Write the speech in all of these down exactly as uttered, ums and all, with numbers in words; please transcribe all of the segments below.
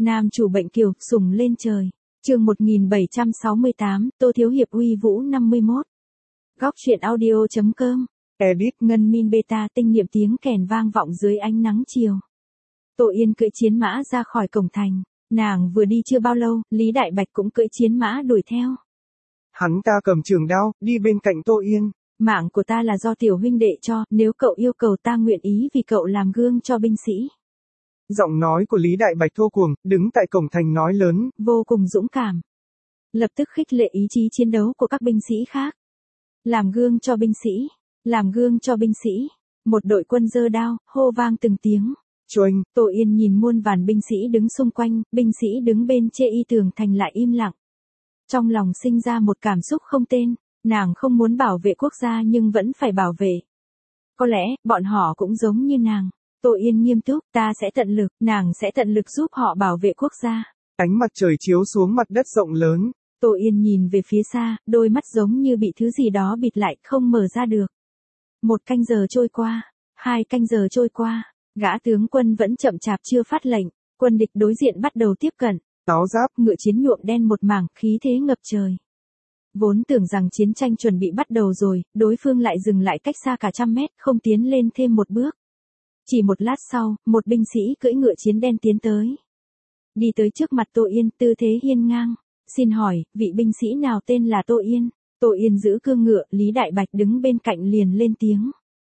Nam chủ bệnh kiều, sủng lên trời. Chương một nghìn bảy trăm sáu mươi tám, Tô Thiếu Hiệp uy vũ năm mươi mốt. Góc truyện audio chấm com. Edit Ngân Min Beta tinh nghiệm tiếng kèn vang vọng dưới ánh nắng chiều. Tô Yên cưỡi chiến mã ra khỏi cổng thành. Nàng vừa đi chưa bao lâu, Lý Đại Bạch cũng cưỡi chiến mã đuổi theo. Hắn ta cầm trường đao, đi bên cạnh Tô Yên. Mạng của ta là do tiểu huynh đệ cho, nếu cậu yêu cầu ta nguyện ý vì cậu làm gương cho binh sĩ. Giọng nói của Lý Đại Bạch thô cuồng, đứng tại cổng thành nói lớn. Vô cùng dũng cảm. Lập tức khích lệ ý chí chiến đấu của các binh sĩ khác. Làm gương cho binh sĩ. Làm gương cho binh sĩ. Một đội quân giơ đao, hô vang từng tiếng. Choanh. Tô Yên nhìn muôn vàn binh sĩ đứng xung quanh, binh sĩ đứng bên chê y tường thành lại im lặng. Trong lòng sinh ra một cảm xúc không tên, nàng không muốn bảo vệ quốc gia nhưng vẫn phải bảo vệ. Có lẽ, bọn họ cũng giống như nàng. Tô Yên nghiêm túc, ta sẽ tận lực, nàng sẽ tận lực giúp họ bảo vệ quốc gia. Ánh mặt trời chiếu xuống mặt đất rộng lớn. Tô Yên nhìn về phía xa, đôi mắt giống như bị thứ gì đó bịt lại, không mở ra được. Một canh giờ trôi qua, hai canh giờ trôi qua, gã tướng quân vẫn chậm chạp chưa phát lệnh, quân địch đối diện bắt đầu tiếp cận. Áo giáp, ngựa chiến nhuộm đen một mảng, khí thế ngập trời. Vốn tưởng rằng chiến tranh chuẩn bị bắt đầu rồi, đối phương lại dừng lại cách xa cả trăm mét, không tiến lên thêm một bước. Chỉ một lát sau, một binh sĩ cưỡi ngựa chiến đen tiến tới. Đi tới trước mặt Tô Yên, tư thế hiên ngang. Xin hỏi, vị binh sĩ nào tên là Tô Yên? Tô Yên giữ cương ngựa, Lý Đại Bạch đứng bên cạnh liền lên tiếng.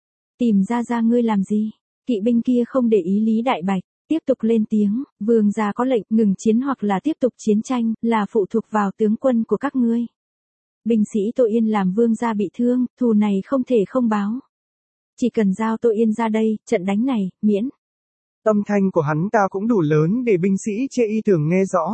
Tìm ra ra ngươi làm gì? Kỵ binh kia không để ý Lý Đại Bạch, tiếp tục lên tiếng, vương gia có lệnh ngừng chiến hoặc là tiếp tục chiến tranh, là phụ thuộc vào tướng quân của các ngươi. Binh sĩ Tô Yên làm vương gia bị thương, thù này không thể không báo. Chỉ cần giao Tô Yên ra đây, trận đánh này, miễn. Âm thanh của hắn ta cũng đủ lớn để binh sĩ chê y tưởng nghe rõ.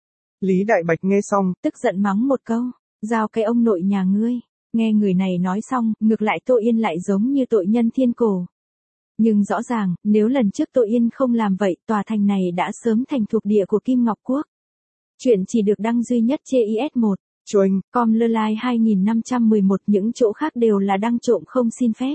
Lý Đại Bạch nghe xong, tức giận mắng một câu, giao cái ông nội nhà ngươi. Nghe người này nói xong, ngược lại Tô Yên lại giống như tội nhân thiên cổ. Nhưng rõ ràng, nếu lần trước Tô Yên không làm vậy, tòa thành này đã sớm thành thuộc địa của Kim Ngọc Quốc. Chuyện chỉ được đăng duy nhất trên i ét một. Choanh. Com lơ lai hai nghìn năm trăm mười một, những chỗ khác đều là đăng trộm không xin phép.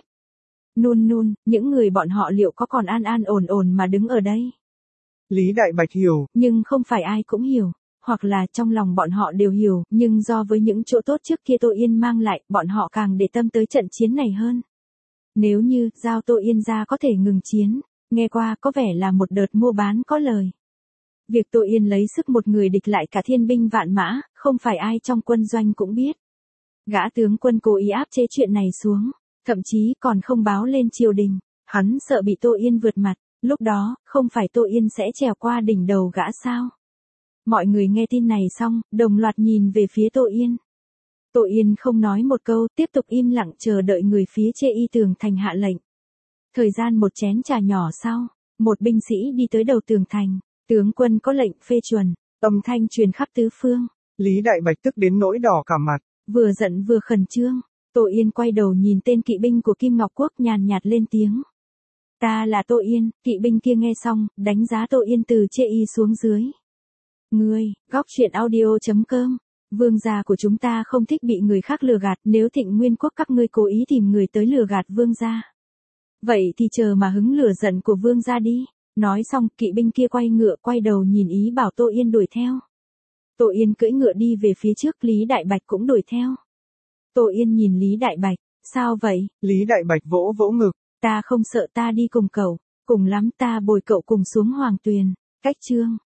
Nun nun, những người bọn họ liệu có còn an an ổn ổn mà đứng ở đây? Lý Đại Bạch hiểu. Nhưng không phải ai cũng hiểu. Hoặc là trong lòng bọn họ đều hiểu, nhưng do với những chỗ tốt trước kia Tô Yên mang lại, bọn họ càng để tâm tới trận chiến này hơn. Nếu như, giao Tô Yên ra có thể ngừng chiến, nghe qua có vẻ là một đợt mua bán có lời. Việc Tô Yên lấy sức một người địch lại cả thiên binh vạn mã, không phải ai trong quân doanh cũng biết. Gã tướng quân cố ý áp chế chuyện này xuống, thậm chí còn không báo lên triều đình, hắn sợ bị Tô Yên vượt mặt, lúc đó, không phải Tô Yên sẽ trèo qua đỉnh đầu gã sao? Mọi người nghe tin này xong, đồng loạt nhìn về phía Tô Yên. Tô Yên không nói một câu, tiếp tục im lặng chờ đợi người phía chê y tường thành hạ lệnh. Thời gian một chén trà nhỏ sau, một binh sĩ đi tới đầu tường thành, tướng quân có lệnh phê chuẩn, âm thanh truyền khắp tứ phương. Lý Đại Bạch tức đến nỗi đỏ cả mặt. Vừa giận vừa khẩn trương, Tô Yên quay đầu nhìn tên kỵ binh của Kim Ngọc Quốc nhàn nhạt lên tiếng. Ta là Tô Yên, kỵ binh kia nghe xong, đánh giá Tô Yên từ chê y xuống dưới. Ngươi, góc truyện audio chấm com. Vương gia của chúng ta không thích bị người khác lừa gạt, nếu Thịnh Nguyên Quốc các ngươi cố ý tìm người tới lừa gạt vương gia. Vậy thì chờ mà hứng lửa giận của vương gia đi. Nói xong, kỵ binh kia quay ngựa quay đầu nhìn ý bảo Tô Yên đuổi theo. Tô Yên cưỡi ngựa đi về phía trước, Lý Đại Bạch cũng đuổi theo. Tô Yên nhìn Lý Đại Bạch, sao vậy? Lý Đại Bạch vỗ vỗ ngực. Ta không sợ, ta đi cùng cậu, cùng lắm ta bồi cậu cùng xuống Hoàng Tuyền. Cách chương.